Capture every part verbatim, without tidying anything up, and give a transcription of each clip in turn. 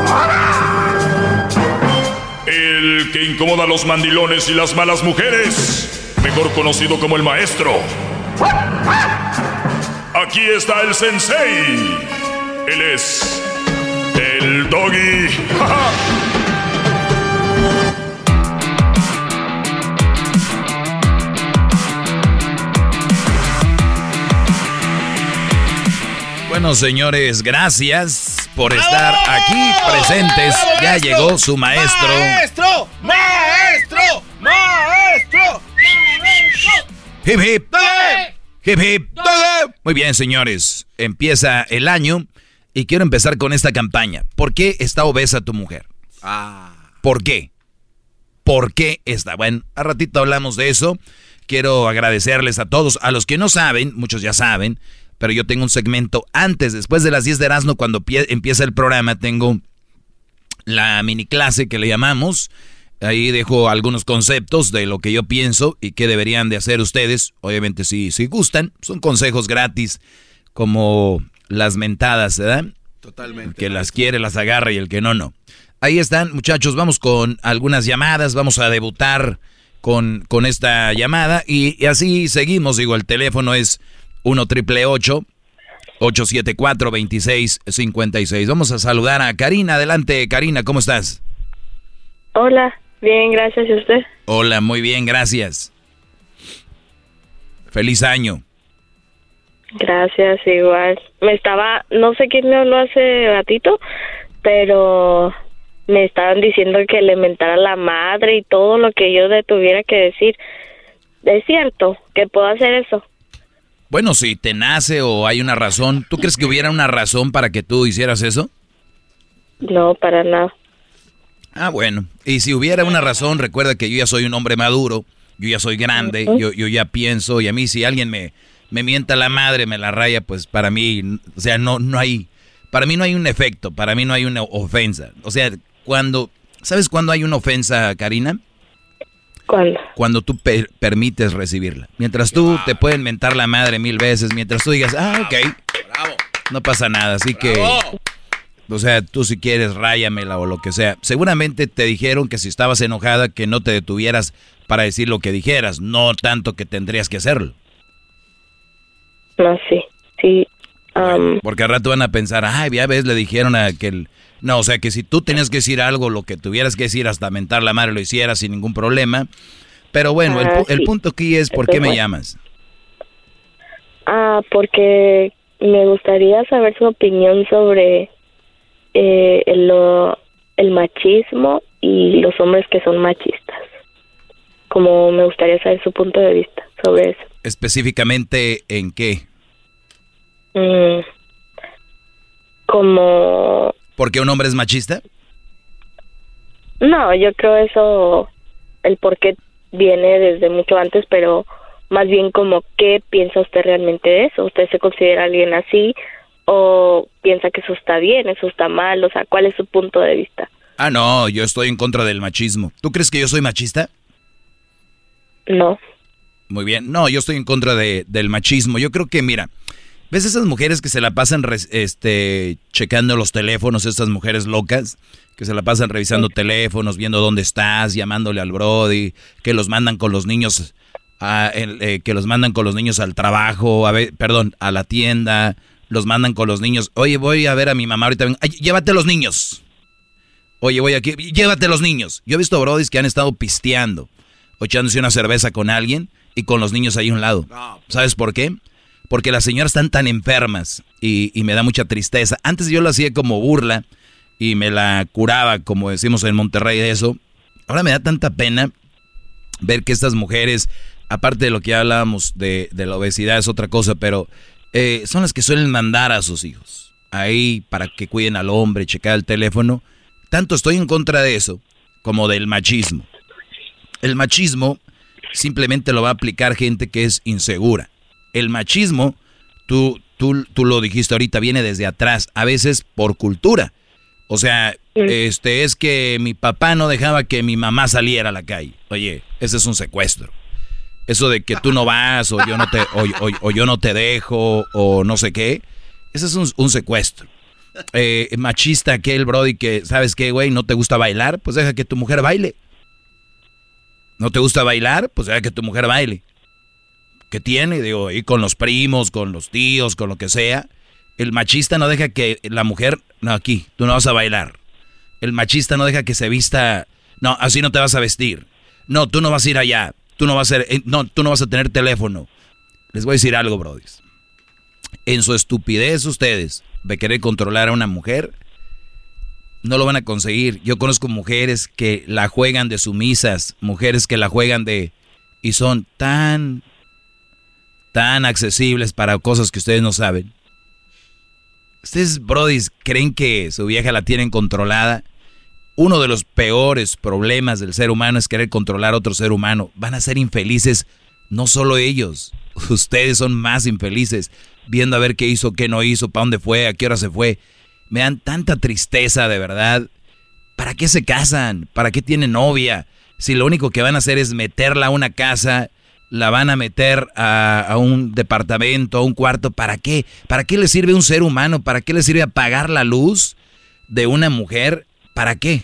El que incomoda a los mandilones y las malas mujeres, mejor conocido como el maestro. Aquí está el sensei. Él es el Doggy. Bueno, señores, gracias por estar aquí presentes. Ya maestro, llegó su maestro. ¡Maestro! ¡Maestro! ¡Maestro! ¡Hip, hip! ¡Hip, hip! Muy bien, señores. Empieza el año y quiero empezar con esta campaña. ¿Por qué está obesa tu mujer? Ah. ¿Por qué? ¿Por qué está? Bueno, a ratito hablamos de eso. Quiero agradecerles a todos. A los que no saben, muchos ya saben, pero yo tengo un segmento antes, después de las diez de Erasmo, cuando pie, empieza el programa, tengo la mini clase que le llamamos. Ahí dejo algunos conceptos de lo que yo pienso y qué deberían de hacer ustedes. Obviamente, si, si gustan, son consejos gratis, como las mentadas, ¿verdad? Totalmente. El que las quiere, las agarra, y el que no, no. Ahí están, muchachos, vamos con algunas llamadas, vamos a debutar con, con esta llamada, y, y así seguimos. Digo, el teléfono es uno triple ocho, ocho siete cuatro, dos seis cinco seis. Vamos a saludar a Karina. Adelante, Karina, ¿cómo estás? Hola, bien, gracias. ¿Y usted? Hola, muy bien, gracias. Feliz año. Gracias, igual. Me estaba, no sé quién me habló hace ratito, pero me estaban diciendo que le mentara a la madre y todo lo que yo le tuviera que decir. ¿Es cierto que puedo hacer eso? Bueno, si te nace o hay una razón, ¿tú crees que hubiera una razón para que tú hicieras eso? No, para nada. Ah, bueno. Y si hubiera una razón, recuerda que yo ya soy un hombre maduro, yo ya soy grande, uh-huh. yo, yo ya pienso, y a mí si alguien me, me mienta la madre, me la raya, pues para mí, o sea, no, no hay, para mí no hay un efecto, para mí no hay una ofensa. O sea, cuando, ¿sabes cuándo hay una ofensa, Karina? ¿Cuándo? Cuando tú per- permites recibirla. Mientras tú te pueden mentar la madre mil veces, mientras tú digas, ah, ok, Bravo. no pasa nada, así que, Bravo. o sea, tú si quieres, ráyamela o lo que sea. Seguramente te dijeron que si estabas enojada, que no te detuvieras para decir lo que dijeras, no tanto que tendrías que hacerlo. No, sí, sí. Um... Bueno, porque al rato van a pensar, ay, ya ves, le dijeron a aquel... No, o sea, que si tú tenías que decir algo, lo que tuvieras que decir, hasta mentar la madre, lo hicieras sin ningún problema. Pero bueno, ah, el, el sí. punto aquí es, ¿por Eso qué es me bueno. llamas? Ah, porque me gustaría saber su opinión sobre eh, el, lo, el machismo y los hombres que son machistas. Como me gustaría saber su punto de vista sobre eso. ¿Específicamente en qué? Mm, como... ¿Porque un hombre es machista? No, yo creo eso, el por qué viene desde mucho antes, pero más bien como qué piensa usted realmente de eso. ¿Usted se considera alguien así o piensa que eso está bien, eso está mal? O sea, ¿cuál es su punto de vista? Ah, no, yo estoy en contra del machismo. ¿Tú crees que yo soy machista? No. Muy bien, no, yo estoy en contra de, del machismo. Yo creo que, mira, ¿ves esas mujeres que se la pasan res, este, checando los teléfonos, estas mujeres locas? Que se la pasan revisando teléfonos, viendo dónde estás, llamándole al brody, que los mandan con los niños, a, el, eh, que los mandan con los niños al trabajo, a ver, perdón, a la tienda, los mandan con los niños. Oye, voy a ver a mi mamá ahorita. Ay, llévate los niños. Oye, voy aquí, llévate los niños. Yo he visto brodis que han estado pisteando o echándose una cerveza con alguien y con los niños ahí a un lado. ¿Sabes por qué? Porque las señoras están tan enfermas y, y me da mucha tristeza. Antes yo lo hacía como burla y me la curaba, como decimos en Monterrey, de eso. Ahora me da tanta pena ver que estas mujeres, aparte de lo que ya hablábamos de, de la obesidad, es otra cosa, pero eh, son las que suelen mandar a sus hijos ahí para que cuiden al hombre, checar el teléfono. Tanto estoy en contra de eso como del machismo. El machismo simplemente lo va a aplicar gente que es insegura. El machismo, tú, tú, tú lo dijiste ahorita, viene desde atrás, a veces por cultura. O sea, este es que mi papá no dejaba que mi mamá saliera a la calle. Oye, ese es un secuestro. Eso de que tú no vas o yo no te, o, o, o yo no te dejo o no sé qué, ese es un, un secuestro. eh, machista aquel brody que, ¿sabes qué, güey? No te gusta bailar, pues deja que tu mujer baile. ¿No te gusta bailar? Pues deja que tu mujer baile. ¿Qué tiene? Digo, y con los primos, con los tíos, con lo que sea. El machista no deja que la mujer, no, aquí, tú no vas a bailar. El machista no deja que se vista, no, así no te vas a vestir. No, tú no vas a ir allá. Tú no vas a, no, tú no vas a tener teléfono. Les voy a decir algo, brodis. En su estupidez ustedes de querer controlar a una mujer, no lo van a conseguir. Yo conozco mujeres que la juegan de sumisas, mujeres que la juegan de... y son tan, tan accesibles para cosas que ustedes no saben. Ustedes, brodis, creen que su vieja la tienen controlada. Uno de los peores problemas del ser humano es querer controlar a otro ser humano. Van a ser infelices, no solo ellos. Ustedes son más infelices, viendo a ver qué hizo, qué no hizo, para dónde fue, a qué hora se fue. Me dan tanta tristeza, de verdad. ¿Para qué se casan? ¿Para qué tienen novia? Si lo único que van a hacer es meterla a una casa, la van a meter a, a un departamento, a un cuarto. ¿Para qué? ¿Para qué le sirve un ser humano? ¿Para qué le sirve apagar la luz de una mujer? ¿Para qué?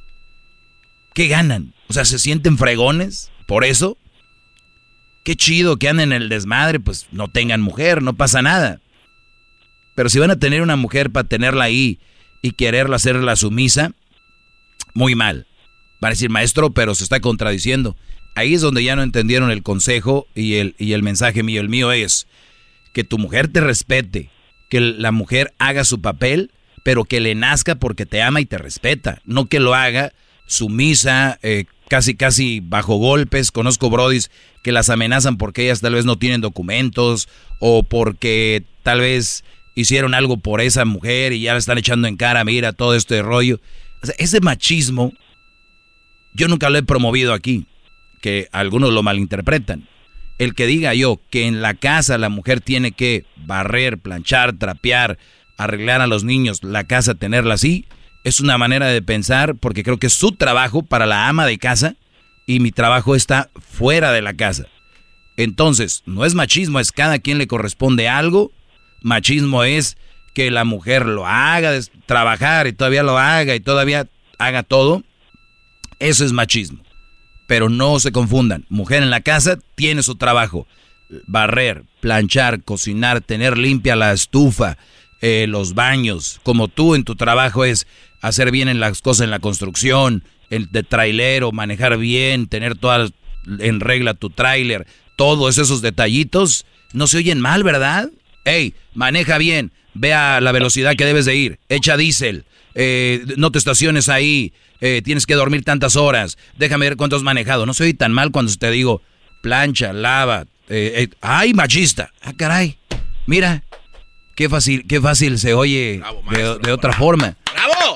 ¿Qué ganan? O sea, ¿se sienten fregones por eso? Qué chido que anden en el desmadre, pues no tengan mujer, no pasa nada. Pero si van a tener una mujer para tenerla ahí y quererla hacerla sumisa, muy mal. Van a decir, maestro, pero se está contradiciendo. Ahí es donde ya no entendieron el consejo y el, y el mensaje mío. El mío es que tu mujer te respete, que la mujer haga su papel, pero que le nazca porque te ama y te respeta. No que lo haga sumisa, eh, casi casi bajo golpes. Conozco brodis que las amenazan porque ellas tal vez no tienen documentos o porque tal vez hicieron algo por esa mujer y ya le están echando en cara, mira, todo este rollo. O sea, ese machismo yo nunca lo he promovido aquí, que algunos lo malinterpretan. El que diga yo que en la casa la mujer tiene que barrer, planchar, trapear, arreglar a los niños, la casa tenerla así, es una manera de pensar porque creo que es su trabajo para la ama de casa y mi trabajo está fuera de la casa. Entonces, no es machismo, es cada quien le corresponde algo. Machismo es que la mujer lo haga, trabajar y todavía lo haga y todavía haga todo. Eso es machismo. Pero no se confundan. Mujer en la casa tiene su trabajo. Barrer, planchar, cocinar, tener limpia la estufa, eh, los baños. Como tú en tu trabajo es hacer bien en las cosas en la construcción, el de trailero, manejar bien, tener todas en regla tu tráiler. Todos esos detallitos no se oyen mal, ¿verdad? Ey, maneja bien, ve a la velocidad que debes de ir, echa diésel, eh, no te estaciones ahí, eh, tienes que dormir tantas horas, déjame ver cuánto has manejado. No se oye tan mal cuando te digo plancha, lava, eh, eh, ¡ay, machista! ¡Ah, caray! Mira, qué fácil, qué fácil se oye. Bravo, maestro, de, de otra bravo. forma. ¡Bravo!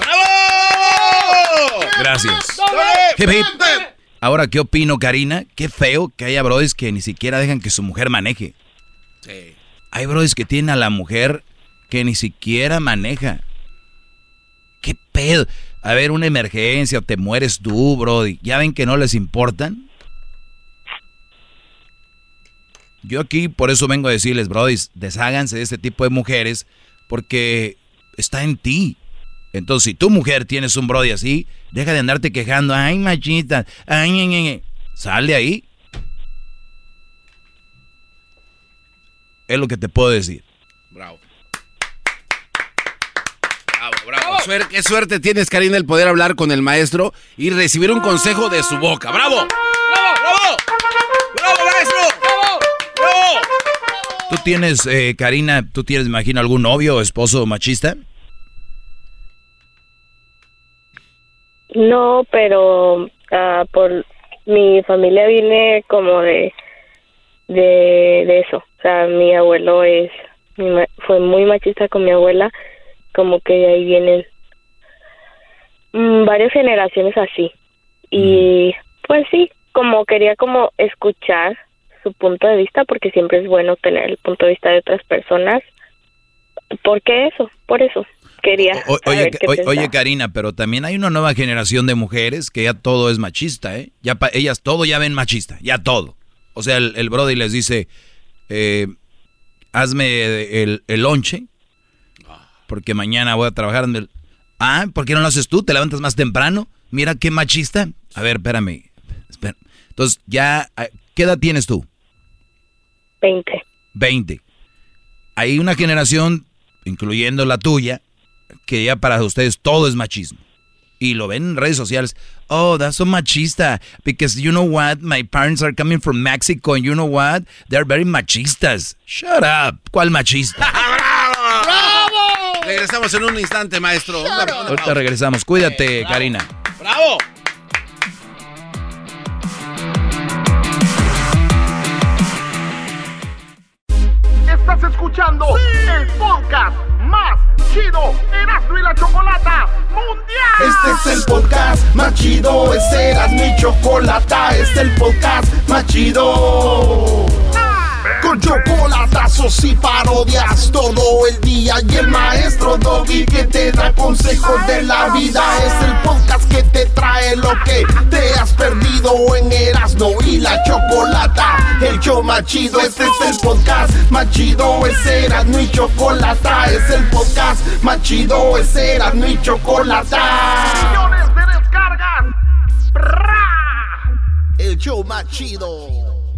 ¡Bravo! Gracias. Hip, hip. Ahora, ¿qué opino, Karina? Qué feo que haya brodis que ni siquiera dejan que su mujer maneje. Sí. Hay brodis que tienen a la mujer que ni siquiera maneja. ¿Qué pedo? A ver, una emergencia, o te mueres tú, brody. ¿Ya ven que no les importan? Yo aquí por eso vengo a decirles, brodis, desháganse de este tipo de mujeres porque está en ti. Entonces, si tu mujer tienes un brody así, deja de andarte quejando. Ay, machita, ay, ay, ay. Sal de ahí. Es lo que te puedo decir. Bravo. Bravo, bravo. bravo. Suer- qué suerte tienes, Karina, el poder hablar con el maestro y recibir un consejo de su boca. ¡Bravo! ¡Bravo! ¡Bravo! ¡Bravo, maestro! ¡Bravo! ¡Bravo! ¿Tú tienes, eh, Karina, tú tienes, me imagino, algún novio o esposo machista? No, pero uh, por mi familia viene como de, de de eso. O sea, mi abuelo es mi ma- fue muy machista con mi abuela, como que de ahí vienen mm, varias generaciones así. Y pues sí, como quería como escuchar su punto de vista, porque siempre es bueno tener el punto de vista de otras personas. ¿Por qué eso? Por eso. Quería o, oye, saber qué oye, oye, pensaba. Karina, pero también hay una nueva generación de mujeres que ya todo es machista, ¿eh? Ya pa- ellas todo ya ven machista, ya todo. O sea, el, el brody les dice, eh, hazme el, el lonche porque mañana voy a trabajar en el... Ah, ¿por qué no lo haces tú? ¿Te levantas más temprano? Mira qué machista. A ver, espérame. Espera. Entonces, ya, ¿qué edad tienes tú? Veinte. Veinte. Hay una generación, incluyendo la tuya, que ya para ustedes todo es machismo. Y lo ven en redes sociales. Oh, that's so machista. Because you know what? My parents are coming from Mexico and you know what? They're very machistas. Shut up. ¿Cuál machista? ¡Bravo! ¡Bravo! Regresamos en un instante, maestro. Una, una Ahorita regresamos. Cuídate, bravo. Karina. ¡Bravo! Estás escuchando ¡sí! El podcast más chido, Erasmo y la Chocolata Mundial. Este es el podcast más chido, este Erasmo y Chocolata, este es el podcast más chido. Con chocolatazos y parodias todo el día y el maestro Doggy que te da consejos de la vida. Es el podcast que te trae lo que te has perdido en Erasmo y la Chocolata, el show más chido. Este es el podcast más chido, es Erasmo y Chocolata, es el podcast más chido, es Erasmo y Chocolata. Millones de descargas. ¡Bra! El show más chido.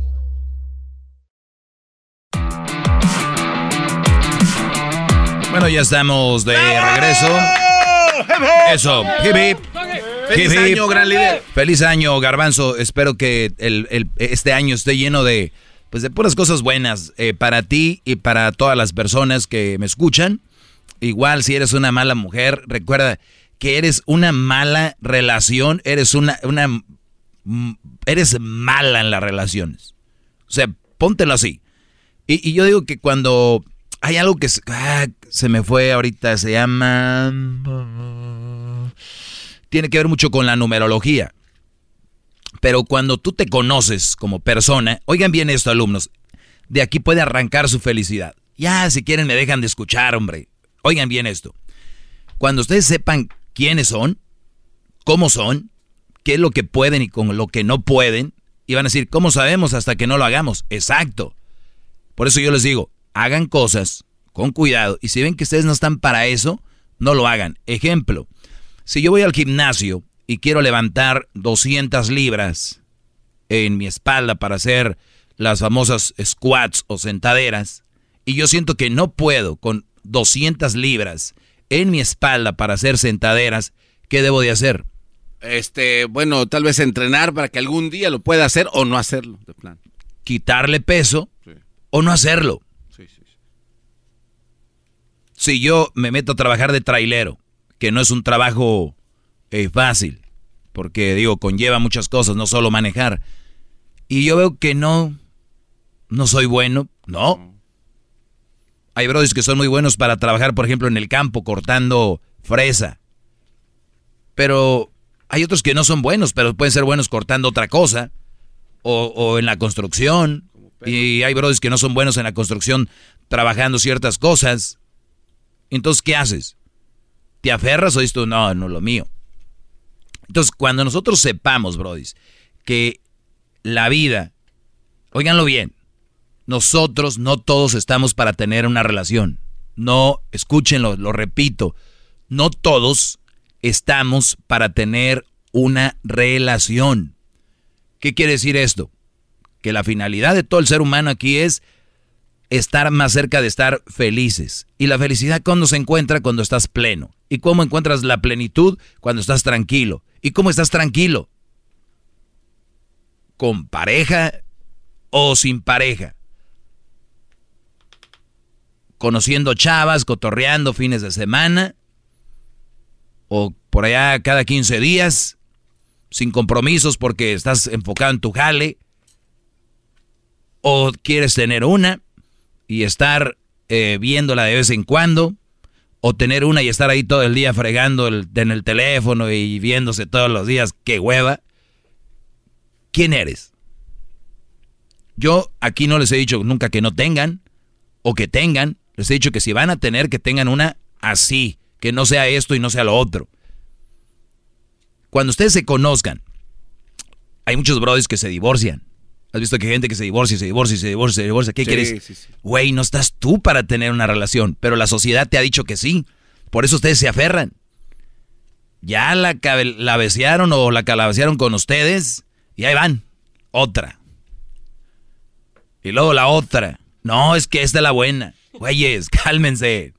Bueno, ya estamos de regreso. Eso, hip hip. Feliz Hip, hip. año, gran líder. Feliz año, Garbanzo. Espero que el, el, este año esté lleno de, pues, de puras cosas buenas eh, para ti y para todas las personas que me escuchan. Igual, si eres una mala mujer, recuerda que eres una mala relación, eres una, una, eres mala en las relaciones. O sea, póntelo así. Y, y yo digo que cuando hay algo que se, ah, se me fue ahorita, se llama... Tiene que ver mucho con la numerología. Pero cuando tú te conoces como persona, oigan bien esto, alumnos, de aquí puede arrancar su felicidad. Ya, si quieren me dejan de escuchar, hombre. Oigan bien esto. Cuando ustedes sepan quiénes son, cómo son, qué es lo que pueden y con lo que no pueden, y van a decir, ¿cómo sabemos hasta que no lo hagamos? Exacto. Por eso yo les digo, hagan cosas con cuidado, y si ven que ustedes no están para eso, no lo hagan. Ejemplo, si yo voy al gimnasio y quiero levantar doscientas libras en mi espalda para hacer las famosas squats o sentaderas, y yo siento que no puedo con doscientas libras en mi espalda para hacer sentaderas, ¿qué debo de hacer? Este, bueno, tal vez entrenar para que algún día lo pueda hacer o no hacerlo, de plan. Quitarle peso, sí, o no hacerlo. Sí, sí, sí. Si yo me meto a trabajar de trailero, que no es un trabajo eh, fácil, porque digo, conlleva muchas cosas, no solo manejar, y yo veo que no, no soy bueno, no. Hay brothers que son muy buenos para trabajar, por ejemplo, en el campo, cortando fresa. Pero hay otros que no son buenos, pero pueden ser buenos cortando otra cosa. O, o en la construcción. Y hay brothers que no son buenos en la construcción, trabajando ciertas cosas. Entonces, ¿qué haces? ¿Te aferras o dices tú, no, no lo mío? Entonces, cuando nosotros sepamos, brothers, que la vida, óiganlo bien, nosotros no todos estamos para tener una relación. No, escúchenlo, lo repito. No todos estamos para tener una relación. ¿Qué quiere decir esto? Que la finalidad de todo el ser humano aquí es estar más cerca de estar felices. Y la felicidad, ¿cuándo se encuentra? Cuando estás pleno. ¿Y cómo encuentras la plenitud? Cuando estás tranquilo. ¿Y cómo estás tranquilo? ¿Con pareja o sin pareja? Conociendo chavas, cotorreando fines de semana, o por allá cada quince días, sin compromisos porque estás enfocado en tu jale, o quieres tener una y estar eh, viéndola de vez en cuando, o tener una y estar ahí todo el día fregando el, en el teléfono y viéndose todos los días, qué hueva. ¿Quién eres? Yo aquí no les he dicho nunca que no tengan, o que tengan. Les he dicho que si van a tener, que tengan una así, que no sea esto y no sea lo otro. Cuando ustedes se conozcan, hay muchos brothers que se divorcian. ¿Has visto que hay gente que se divorcia, se divorcia, se divorcia, se divorcia? ¿Qué sí, quieres? Sí, sí. Güey, no estás tú para tener una relación, pero la sociedad te ha dicho que sí. Por eso ustedes se aferran. Ya la, la besearon o la calabacearon con ustedes y ahí van. Otra. Y luego la otra. No, es que esta es la buena. Güeyes, cálmense.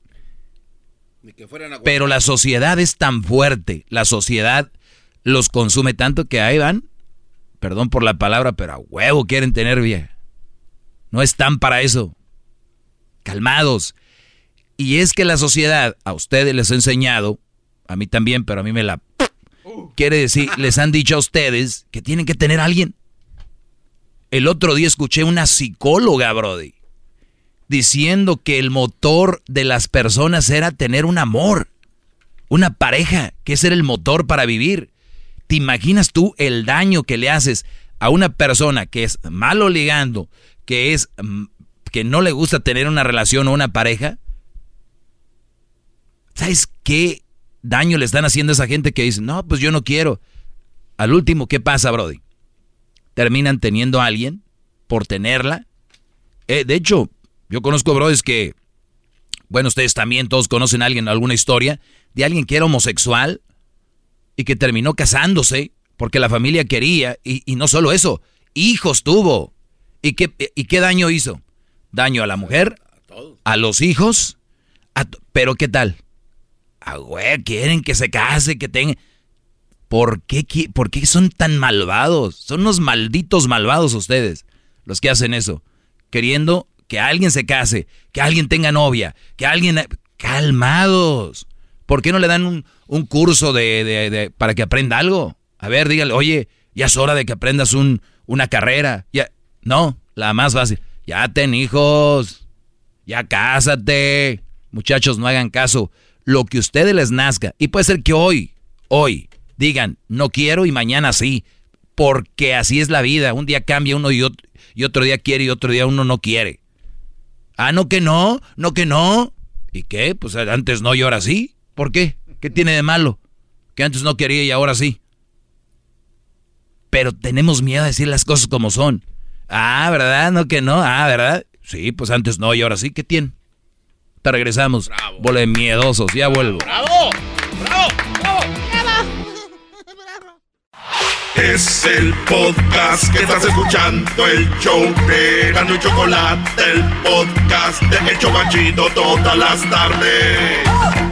Pero la sociedad es tan fuerte. La sociedad los consume tanto que ahí van. Perdón por la palabra, pero a huevo quieren tener vieja. No están para eso. Calmados. Y es que la sociedad a ustedes les ha enseñado, a mí también, pero a mí me la... Quiere decir, les han dicho a ustedes que tienen que tener a alguien. El otro día escuché una psicóloga, brody, diciendo que el motor de las personas era tener un amor, una pareja, que ese era el motor para vivir. ¿Te imaginas tú el daño que le haces a una persona que es malo ligando, que es que no le gusta tener una relación o una pareja? ¿Sabes qué daño le están haciendo a esa gente que dice, no, pues yo no quiero? Al último, ¿qué pasa, brody? Terminan teniendo a alguien por tenerla. Eh, de hecho, yo conozco brodis que, bueno, ustedes también todos conocen a alguien, alguna historia de alguien que era homosexual y que terminó casándose porque la familia quería, y, y no solo eso, hijos tuvo. ¿Y qué, y qué daño hizo? Daño a la mujer, a los hijos, a pero ¿qué tal? Ah, güey, quieren que se case, que tenga... ¿Por qué, ¿Por qué son tan malvados? Son unos malditos malvados ustedes, los que hacen eso. Queriendo que alguien se case, que alguien tenga novia, que alguien... Calmados. ¿Por qué no le dan un, un curso de, de, de, para que aprenda algo? A ver, dígale, oye, ya es hora de que aprendas un, una carrera. Ya, no, la más fácil. Ya ten hijos, ya cásate. Muchachos, no hagan caso. Lo que a ustedes les nazca. Y puede ser que hoy, hoy... digan, no quiero y mañana sí, porque así es la vida. Un día cambia uno y otro, y otro día quiere y otro día uno no quiere. Ah, no que no, no que no. ¿Y qué? Pues antes no y ahora sí. ¿Por qué? ¿Qué tiene de malo? Que antes no quería y ahora sí. Pero tenemos miedo a decir las cosas como son. Ah, ¿verdad? No que no. Ah, ¿verdad? Sí, pues antes no y ahora sí. ¿Qué tiene? Te regresamos. Bravo. Bola de miedosos. Ya vuelvo. ¡Bravo! ¡Bravo! ¡Bravo! Es el podcast que estás escuchando, el show de Erasmo y Chocolate, el podcast de El Chobachito todas las tardes.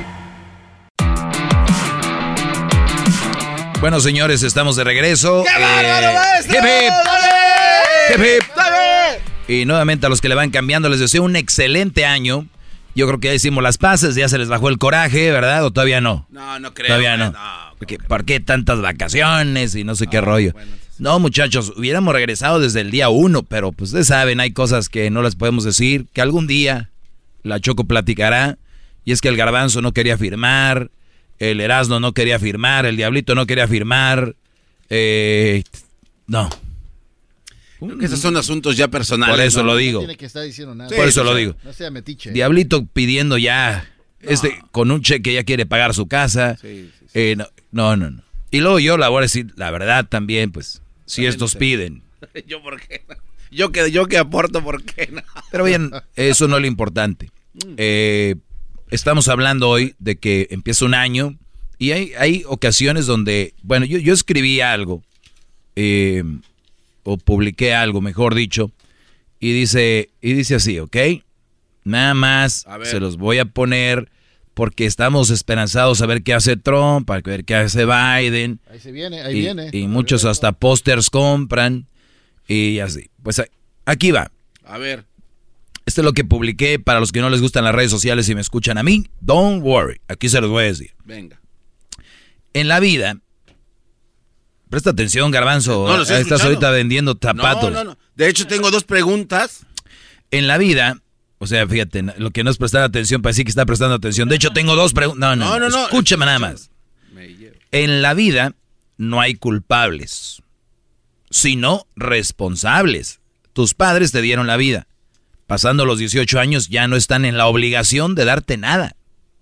Bueno, señores, estamos de regreso. ¡Qué bárbaro, eh, maestro! ¡Hip, hip! ¡Dale! ¡Hip, hip! ¡Dale! Y nuevamente a los que le van cambiando les deseo un excelente año. Yo creo que ya hicimos las paces, ya se les bajó el coraje, ¿verdad? ¿O todavía no? No, no creo. Todavía no. no Porque, ¿por qué tantas vacaciones y no sé no, qué rollo? Bueno, sí. No, muchachos, hubiéramos regresado desde el día uno, pero pues ustedes saben, hay cosas que no les podemos decir, que algún día la Choco platicará, y es que el Garbanzo no quería firmar, el Erasmo no quería firmar, el Diablito no quería firmar, eh, no. Creo que esos son asuntos ya personales. Por eso ¿no? lo digo. No tiene que estar diciendo nada. Sí, por eso no lo sea, digo. No sea metiche. Diablito pidiendo ya, No. este, con un cheque ya quiere pagar su casa. Sí, sí, sí. Eh, no, no, no, no. Y luego yo la voy a decir, la verdad también, pues, si También estos sé. piden. ¿Yo por qué no? Yo que, yo que aporto, ¿por qué no? Pero bien, eso no es lo importante. Eh, estamos hablando hoy de que empieza un año y hay, hay ocasiones donde, bueno, yo, yo escribí algo, eh, o publiqué algo, mejor dicho, y dice, y dice así, ¿ok? Nada más A ver. se los voy a poner porque estamos esperanzados a ver qué hace Trump, a ver qué hace Biden. Ahí se viene, ahí y, viene. y muchos hasta pósters compran y así. Pues aquí va. A ver. Esto es lo que publiqué para los que no les gustan las redes sociales y me escuchan a mí. Don't worry. Aquí se los voy a decir. Venga. En la vida, presta atención, Garbanzo. No, lo estoy Estás escuchando. ahorita vendiendo zapatos. No, no, no. De hecho, tengo dos preguntas. En la vida, o sea, fíjate, lo que no es prestar atención para decir que está prestando atención. De hecho, tengo dos preguntas. No, no, No, no, no. Escúchame nada más. Me llevo. En la vida no hay culpables, sino responsables. Tus padres te dieron la vida. Pasando los dieciocho años ya no están en la obligación de darte nada.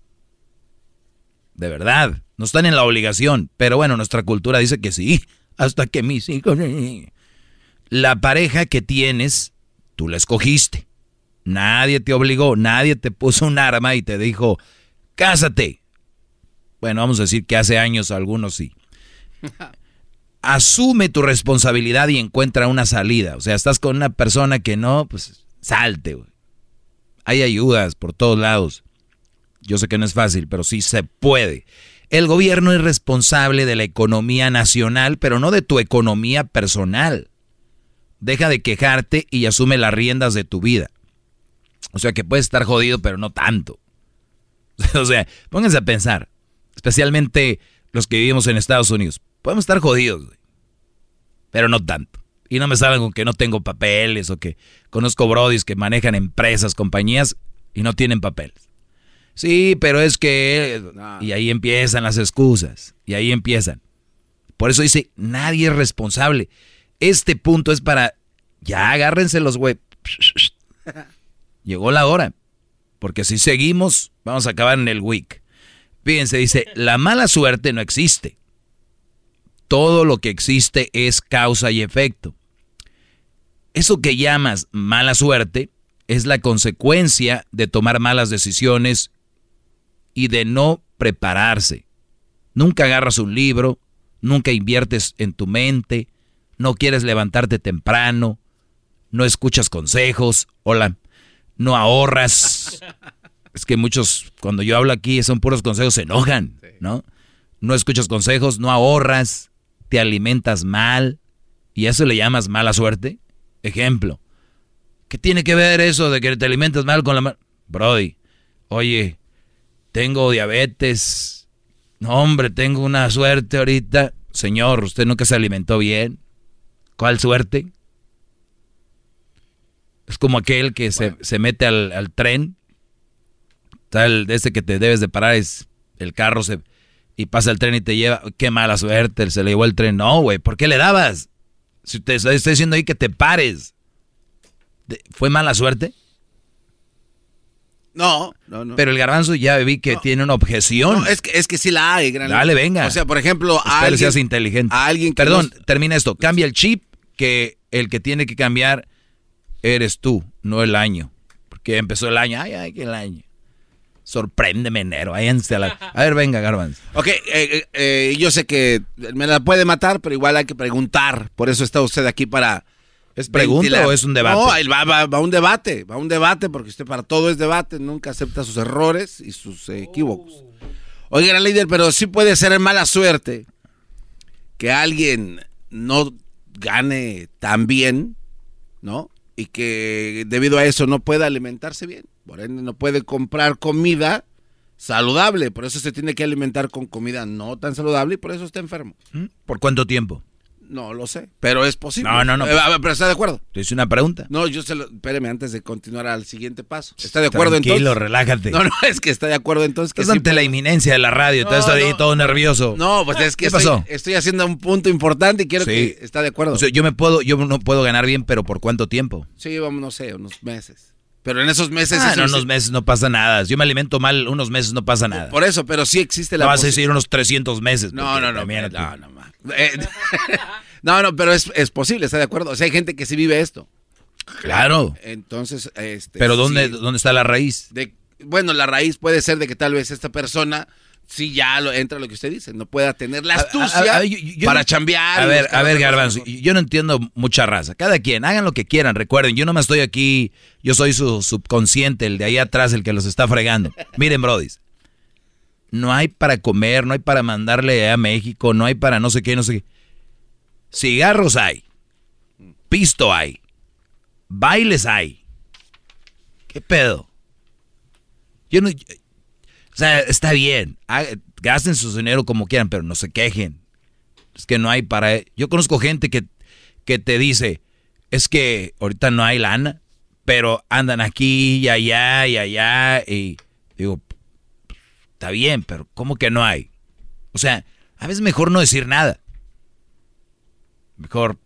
De verdad, no están en la obligación. Pero bueno, nuestra cultura dice que sí, hasta que mis hijos... La pareja que tienes, tú la escogiste. Nadie te obligó, nadie te puso un arma y te dijo, cásate. Bueno, vamos a decir que hace años algunos sí. Asume tu responsabilidad y encuentra una salida. O sea, estás con una persona que no, pues salte, güey. Hay ayudas por todos lados. Yo sé que no es fácil, pero sí se puede. El gobierno es responsable de la economía nacional, pero no de tu economía personal. Deja de quejarte y asume las riendas de tu vida. O sea que puedes estar jodido, pero no tanto. O sea, pónganse a pensar, especialmente los que vivimos en Estados Unidos. Podemos estar jodidos, güey, pero no tanto. Y no me salgan con que no tengo papeles o que conozco brodis que manejan empresas, compañías y no tienen papeles. Sí, pero es que... Y ahí empiezan las excusas. Y ahí empiezan. Por eso dice, nadie es responsable. Este punto es para... Ya agárrense los güey. Llegó la hora. Porque si seguimos, vamos a acabar en el week. Fíjense, dice, la mala suerte no existe. Todo lo que existe es causa y efecto. Eso que llamas mala suerte es la consecuencia de tomar malas decisiones y de no prepararse. Nunca agarras un libro, nunca inviertes en tu mente, no quieres levantarte temprano, no escuchas consejos, hola, no ahorras. Es que muchos, cuando yo hablo aquí, son puros consejos, se enojan, ¿no? No escuchas consejos, no ahorras, te alimentas mal, ¿y eso le llamas mala suerte? Ejemplo, ¿qué tiene que ver eso de que te alimentas mal con la mala? Brody, oye, tengo diabetes, no hombre, tengo una suerte ahorita. Señor, ¿usted nunca se alimentó bien? ¿Cuál suerte? Es como aquel que bueno. se, se mete al, al tren, tal, de ese que te debes de parar, es el carro se, y pasa el tren y te lleva, qué mala suerte, se le llevó el tren. No, güey, ¿por qué le dabas? Si te estoy diciendo ahí que te pares, ¿fue mala suerte? No, no, no. Pero el Garbanzo ya vi que no, tiene una objeción. No, es que, es que sí la hay, gran. Dale, venga. O sea, por ejemplo, a alguien, seas inteligente. A alguien que Perdón, no... termina esto. Cambia el chip, que el que tiene que cambiar eres tú, no el año. Porque empezó el año. Ay, ay, que el año. Sorpréndeme, enero. A, la... a ver, venga, Garbanzo. Ok, eh, eh, yo sé que me la puede matar, pero igual hay que preguntar. Por eso está usted aquí para... ¿Es pregunta ventilar. O es un debate? No, va, va, va un debate, va un debate, porque usted para todo es debate, nunca acepta sus errores y sus eh, equívocos. Oiga, gran líder, pero sí puede ser mala suerte que alguien no gane tan bien, ¿no? Y que debido a eso no pueda alimentarse bien. Por ende, no puede comprar comida saludable. Por eso se tiene que alimentar con comida no tan saludable y por eso está enfermo. ¿Por cuánto tiempo? No lo sé, pero es posible. No, no, no. Eh, pero ¿está de acuerdo? Te hice una pregunta. No, yo se lo... Espéreme, antes de continuar al siguiente paso. ¿Está de acuerdo Tranquilo, entonces? Tranquilo, relájate. No, no, es que está de acuerdo entonces. Que Estás sí ante la inminencia de la radio, no, estás ahí no, todo nervioso. No, pues es que ¿Qué estoy, pasó? Estoy haciendo un punto importante y quiero sí. que... ¿Está de acuerdo? O sea, yo me puedo, yo no puedo ganar bien, pero ¿por cuánto tiempo? Sí, vamos, no sé, unos meses. Pero en esos meses... Ah, en unos meses no pasa nada. Si yo me alimento mal, unos meses no pasa nada. Por eso, pero sí existe la... No vas a decir unos trescientos meses. No, no, no. No, no, no. Eh, no, no, pero es, es posible, ¿está de acuerdo? O sea, hay gente que sí vive esto. Claro. Entonces, este... Pero ¿dónde, sí, ¿dónde está la raíz? De, bueno, la raíz puede ser de que tal vez esta persona... Sí, ya lo, entra lo que usted dice, no pueda tener la astucia a, a, a, yo, yo para no, chambear. A ver, a ver, Garbanzo, yo no entiendo mucha raza. Cada quien, hagan lo que quieran, recuerden, yo no me estoy aquí, yo soy su subconsciente, el de ahí atrás, el que los está fregando. Miren, brodis, no hay para comer, no hay para mandarle a México, no hay para no sé qué, no sé qué. Cigarros hay, pisto hay, bailes hay. ¿Qué pedo? Yo no... O sea, está bien, gasten su dinero como quieran, pero no se quejen. Es que no hay para... Yo conozco gente que, que te dice, es que ahorita no hay lana, pero andan aquí y allá y allá. Y digo, está bien, pero ¿cómo que no hay? O sea, a veces mejor no decir nada. Mejor,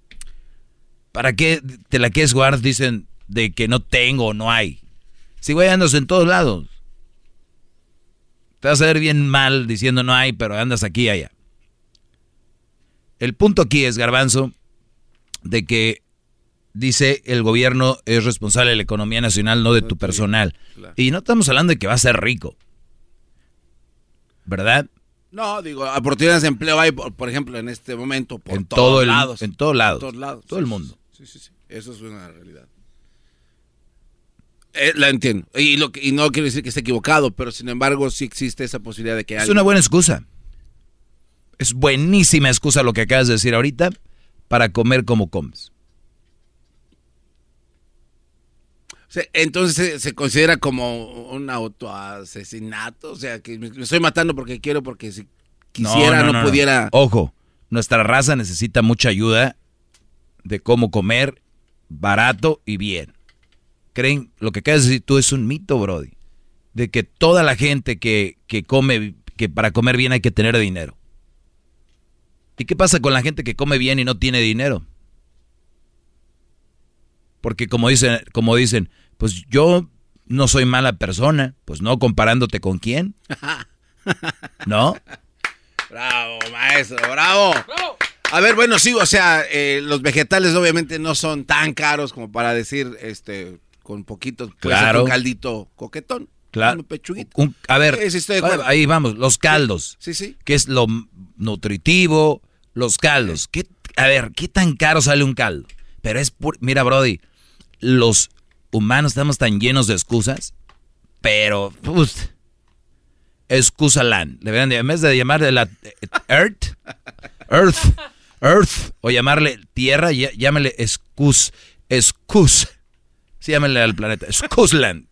¿para qué te la quieres guardar? Dicen de que no tengo o no hay. Si güey, andas en todos lados. Te vas a ver bien mal diciendo no hay, pero andas aquí y allá. El punto aquí es, Garbanzo, de que dice el gobierno es responsable de la economía nacional, no de tu personal. Y no estamos hablando de que vas a ser rico. ¿verdad? No, digo, oportunidades de empleo hay, por, por ejemplo, en este momento, por en todos todo el, lados. En todos lados. Por todos lados. Todo el mundo. Sí, sí, sí. Eso es una realidad. Eh, la entiendo. Y, lo que, y no quiero decir que esté equivocado, pero sin embargo sí existe esa posibilidad de que Es alguien... una buena excusa. Es buenísima excusa lo que acabas de decir ahorita para comer como comes. O sea, entonces se, se considera como un autoasesinato, o sea, que me, me estoy matando porque quiero, porque si quisiera no, no, no, no pudiera... No. Ojo, nuestra raza necesita mucha ayuda de cómo comer barato y bien. Creen, lo que acabas de decir tú es un mito, brody, de que toda la gente que, que come, que para comer bien hay que tener dinero. ¿Y qué pasa con la gente que come bien y no tiene dinero? Porque como dicen, como dicen, pues yo no soy mala persona, pues no, comparándote con quién. ¿No? Bravo, maestro, bravo. ¡Bravo! A ver, bueno, sí, o sea, eh, los vegetales obviamente no son tan caros como para decir, este, con poquitos, puede claro. ser un caldito coquetón. Claro. Un pechuguito. Un, a ver, sí, sí, ahí vamos, los caldos. Sí, sí. Que es lo nutritivo, los caldos. ¿Qué, a ver, ¿qué tan caro sale un caldo? Pero es pur, mira, brody, los humanos estamos tan llenos de excusas, pero, pues, excusaland. Deberían de, en vez de llamarle la Earth, Earth, Earth, o llamarle tierra, llámale excus, excus. Sí, llámale al planeta, excusland.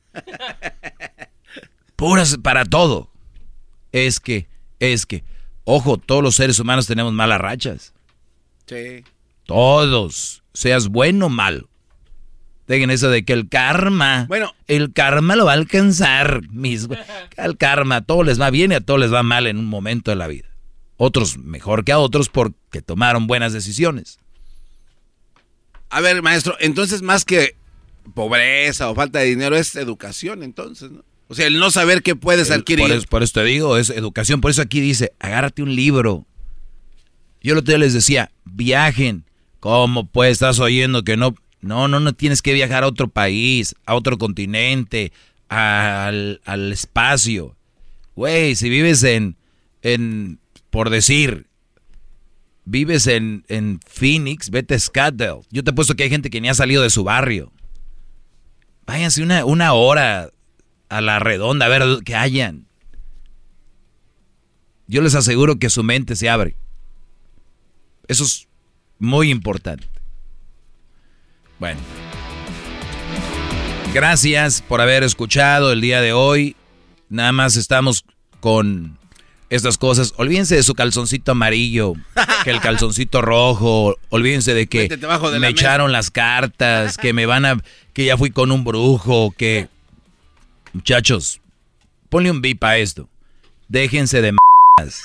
Puras para todo. Es que, es que, ojo, todos los seres humanos tenemos malas rachas. Sí. Todos, seas bueno o malo. Dejen eso de que el karma, bueno, el karma lo va a alcanzar. Mis, al karma, a todos les va bien y a todos les va mal en un momento de la vida. Otros mejor que a otros porque tomaron buenas decisiones. A ver, maestro, entonces más que pobreza o falta de dinero es educación, entonces, ¿no? O sea, el no saber qué puedes el, adquirir. Por eso, por eso te digo, es educación. Por eso aquí dice, agárrate un libro. Yo el otro día les decía, viajen. ¿Cómo pues estás oyendo que no? No, no, no tienes que viajar a otro país, a otro continente, al, al espacio. Güey, si vives en, en, por decir, vives en, en Phoenix, vete a Scottsdale. Yo te he puesto que hay gente que ni ha salido de su barrio. Váyanse una, una hora a la redonda a ver qué hayan. Yo les aseguro que su mente se abre. Eso es muy importante. Bueno. Gracias por haber escuchado el día de hoy. Nada más estamos con estas cosas. Olvídense de su calzoncito amarillo, que el calzoncito rojo. Olvídense de que de me echaron las cartas, que me van a... que ya fui con un brujo, que... Muchachos, ponle un bip a esto. Déjense de m***as.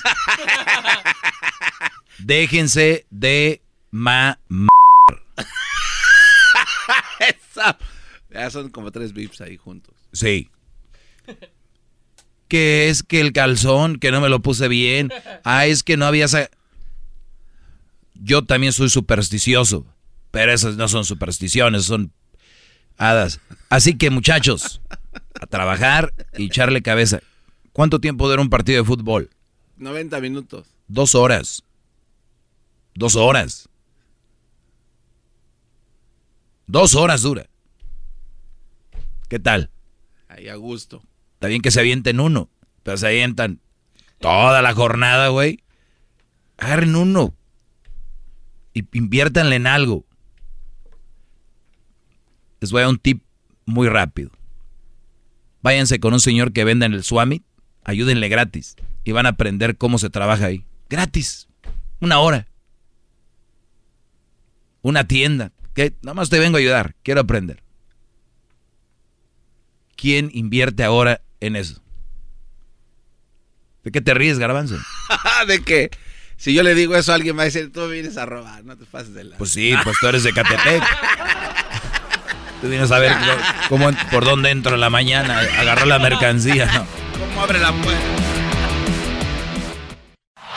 Déjense de ma... Ya son como tres bips ahí juntos. Sí. Que es que el calzón, que no me lo puse bien. Ah, es que no había... Sa- Yo también soy supersticioso. Pero esas no son supersticiones, son hadas. Así que, muchachos, a trabajar y echarle cabeza. ¿Cuánto tiempo dura un partido de fútbol? noventa minutos. Dos horas. Dos horas. Dos horas dura. ¿Qué tal? Ahí a gusto. Está bien que se avienten uno, pero se avientan toda la jornada, güey. Agarren uno y inviértanle en algo. Les voy a dar un tip muy rápido. Váyanse con un señor que venda en el Swami, ayúdenle gratis y van a aprender cómo se trabaja ahí. Gratis. Una hora. Una tienda. Que nada más te vengo a ayudar, quiero aprender. ¿Quién invierte ahora en eso? ¿De qué te ríes, Garbanzo? ¿De qué? Si yo le digo eso a alguien va a decir, tú vienes a robar, no te pases de lado. Pues sí, pues tú eres de Catepec. Tú vienes a ver cómo, por dónde entro en la mañana, agarrar la mercancía, ¿no? ¿Cómo abre la puerta?